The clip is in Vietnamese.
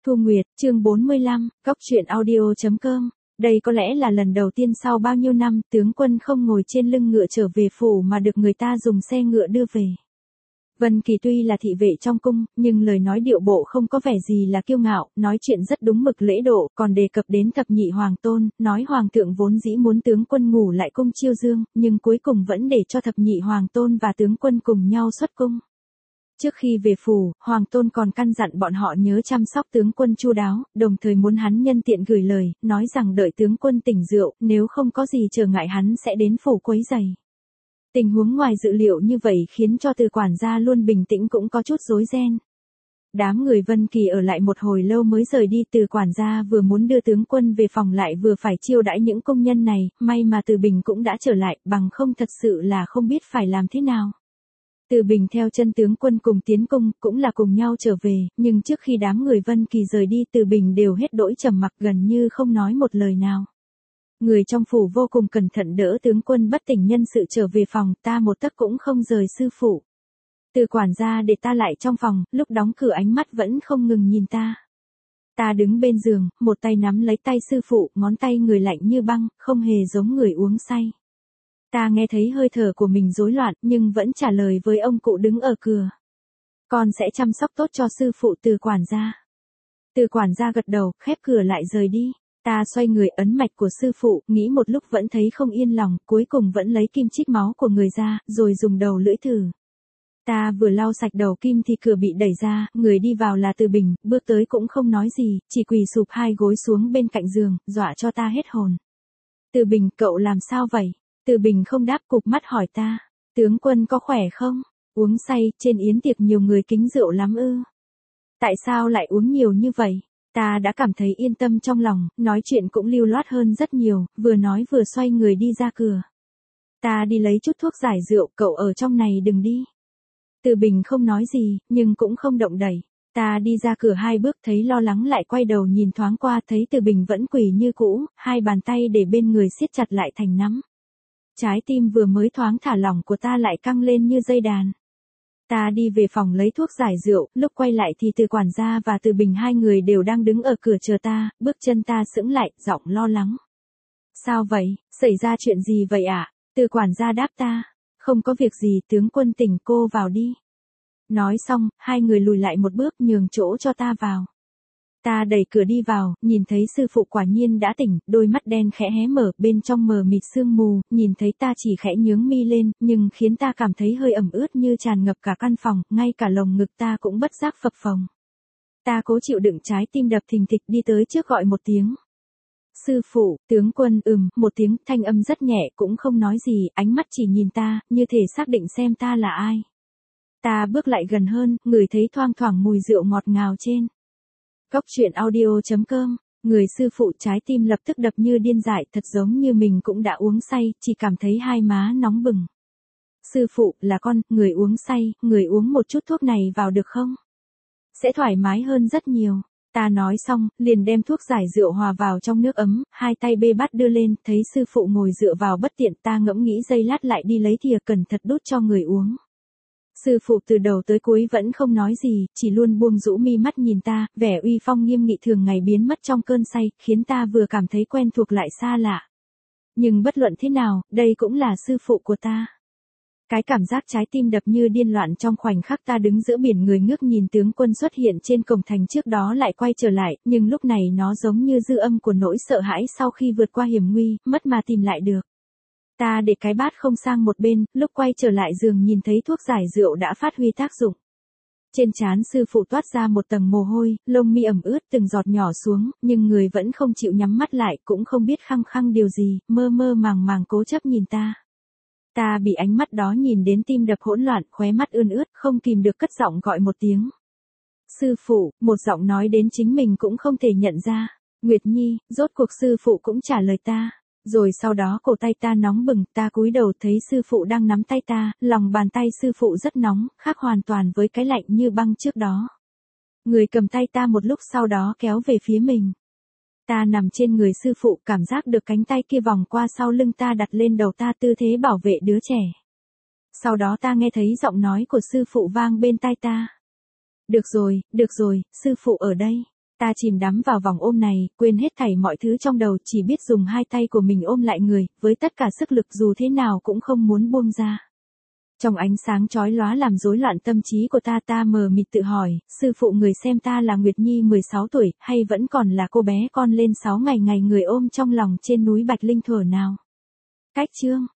Thu Nguyệt, chương 45, góc truyện audio.com. Đây có lẽ là lần đầu tiên sau bao nhiêu năm, tướng quân không ngồi trên lưng ngựa trở về phủ mà được người ta dùng xe ngựa đưa về. Vân Kỳ tuy là thị vệ trong cung, nhưng lời nói điệu bộ không có vẻ gì là kiêu ngạo, nói chuyện rất đúng mực lễ độ, còn đề cập đến thập nhị hoàng tôn, nói hoàng thượng vốn dĩ muốn tướng quân ngủ lại cung chiêu dương, nhưng cuối cùng vẫn để cho thập nhị hoàng tôn và tướng quân cùng nhau xuất cung. Trước khi về phủ, hoàng tôn còn căn dặn bọn họ nhớ chăm sóc tướng quân chu đáo, đồng thời muốn hắn nhân tiện gửi lời, nói rằng đợi tướng quân tỉnh rượu, nếu không có gì trở ngại hắn sẽ đến phủ quấy giày. Tình huống ngoài dự liệu như vậy khiến cho Từ quản gia luôn bình tĩnh cũng có chút rối ren. Đám người Vân Kỳ ở lại một hồi lâu mới rời đi. Từ quản gia vừa muốn đưa tướng quân về phòng lại vừa phải chiêu đãi những công nhân này, may mà Từ Bình cũng đã trở lại, bằng không thật sự là không biết phải làm thế nào. Từ Bình theo chân tướng quân cùng tiến cung, cũng là cùng nhau trở về, nhưng trước khi đám người Vân Kỳ rời đi, Từ Bình đều hết đỗi trầm mặc, gần như không nói một lời nào. Người trong phủ vô cùng cẩn thận đỡ tướng quân bất tỉnh nhân sự trở về phòng, ta một tấc cũng không rời sư phụ. Từ quản gia để ta lại trong phòng, lúc đóng cửa ánh mắt vẫn không ngừng nhìn ta. Ta đứng bên giường, một tay nắm lấy tay sư phụ, ngón tay người lạnh như băng, không hề giống người uống say. Ta nghe thấy hơi thở của mình rối loạn, nhưng vẫn trả lời với ông cụ đứng ở cửa. Con sẽ chăm sóc tốt cho sư phụ. Từ quản gia. Từ quản gia gật đầu, khép cửa lại rời đi. Ta xoay người ấn mạch của sư phụ, nghĩ một lúc vẫn thấy không yên lòng, cuối cùng vẫn lấy kim trích máu của người ra, rồi dùng đầu lưỡi thử. Ta vừa lau sạch đầu kim thì cửa bị đẩy ra, người đi vào là Từ Bình, bước tới cũng không nói gì, chỉ quỳ sụp hai gối xuống bên cạnh giường, dọa cho ta hết hồn. Từ Bình, cậu làm sao vậy? Từ Bình không đáp, cụp mắt hỏi ta. Tướng quân có khỏe không? Uống say, trên yến tiệc nhiều người kính rượu lắm ư? Tại sao lại uống nhiều như vậy? Ta đã cảm thấy yên tâm trong lòng, nói chuyện cũng lưu loát hơn rất nhiều, vừa nói vừa xoay người đi ra cửa. Ta đi lấy chút thuốc giải rượu, cậu ở trong này đừng đi. Từ Bình không nói gì, nhưng cũng không động đậy. Ta đi ra cửa hai bước thấy lo lắng lại quay đầu nhìn thoáng qua, thấy Từ Bình vẫn quỳ như cũ, hai bàn tay để bên người siết chặt lại thành nắm. Trái tim vừa mới thoáng thả lỏng của ta lại căng lên như dây đàn. Ta đi về phòng lấy thuốc giải rượu, lúc quay lại thì Từ quản gia và Từ Bình hai người đều đang đứng ở cửa chờ ta, bước chân ta sững lại, giọng lo lắng. Sao vậy, xảy ra chuyện gì vậy ạ? Từ quản gia đáp ta. Không có việc gì, tướng quân tỉnh, cô vào đi. Nói xong, hai người lùi lại một bước nhường chỗ cho ta vào. Ta đẩy cửa đi vào, nhìn thấy sư phụ quả nhiên đã tỉnh, đôi mắt đen khẽ hé mở, bên trong mờ mịt sương mù, nhìn thấy ta chỉ khẽ nhướng mi lên, nhưng khiến ta cảm thấy hơi ẩm ướt như tràn ngập cả căn phòng, ngay cả lồng ngực ta cũng bất giác phập phồng. Ta cố chịu đựng trái tim đập thình thịch đi tới trước gọi một tiếng. Sư phụ, tướng quân, một tiếng, thanh âm rất nhẹ, cũng không nói gì, ánh mắt chỉ nhìn ta, như thể xác định xem ta là ai. Ta bước lại gần hơn, ngửi thấy thoang thoảng mùi rượu ngọt ngào trên. Góc truyện audio.com. Người sư phụ, trái tim lập tức đập như điên dại, thật giống như mình cũng đã uống say, chỉ cảm thấy hai má nóng bừng. Sư phụ, là con, người uống say, người uống một chút thuốc này vào được không? Sẽ thoải mái hơn rất nhiều. Ta nói xong, liền đem thuốc giải rượu hòa vào trong nước ấm, hai tay bê bát đưa lên, thấy sư phụ ngồi dựa vào bất tiện, ta ngẫm nghĩ giây lát lại đi lấy thìa cẩn thận đút cho người uống. Sư phụ từ đầu tới cuối vẫn không nói gì, chỉ luôn buông rũ mi mắt nhìn ta, vẻ uy phong nghiêm nghị thường ngày biến mất trong cơn say, khiến ta vừa cảm thấy quen thuộc lại xa lạ. Nhưng bất luận thế nào, đây cũng là sư phụ của ta. Cái cảm giác trái tim đập như điên loạn trong khoảnh khắc ta đứng giữa biển người ngước nhìn tướng quân xuất hiện trên cổng thành trước đó lại quay trở lại, nhưng lúc này nó giống như dư âm của nỗi sợ hãi sau khi vượt qua hiểm nguy, mất mà tìm lại được. Ta để cái bát không sang một bên, lúc quay trở lại giường nhìn thấy thuốc giải rượu đã phát huy tác dụng. Trên trán sư phụ toát ra một tầng mồ hôi, lông mi ẩm ướt từng giọt nhỏ xuống, nhưng người vẫn không chịu nhắm mắt lại, cũng không biết khăng khăng điều gì, mơ mơ màng màng cố chấp nhìn ta. Ta bị ánh mắt đó nhìn đến tim đập hỗn loạn, khóe mắt ươn ướt, không kìm được cất giọng gọi một tiếng. Sư phụ, một giọng nói đến chính mình cũng không thể nhận ra. Nguyệt Nhi, rốt cuộc sư phụ cũng trả lời ta. Rồi sau đó cổ tay ta nóng bừng, ta cúi đầu thấy sư phụ đang nắm tay ta, lòng bàn tay sư phụ rất nóng, khác hoàn toàn với cái lạnh như băng trước đó. Người cầm tay ta một lúc sau đó kéo về phía mình. Ta nằm trên người sư phụ, cảm giác được cánh tay kia vòng qua sau lưng ta đặt lên đầu ta, tư thế bảo vệ đứa trẻ. Sau đó ta nghe thấy giọng nói của sư phụ vang bên tai ta. Được rồi, sư phụ ở đây. Ta chìm đắm vào vòng ôm này, quên hết thảy mọi thứ trong đầu, chỉ biết dùng hai tay của mình ôm lại người, với tất cả sức lực dù thế nào cũng không muốn buông ra. Trong ánh sáng chói lóa làm rối loạn tâm trí của ta mờ mịt tự hỏi, sư phụ người xem ta là Nguyệt Nhi 16 tuổi, hay vẫn còn là cô bé con lên 6 ngày ngày người ôm trong lòng trên núi Bạch Linh thuở nào. Cách chương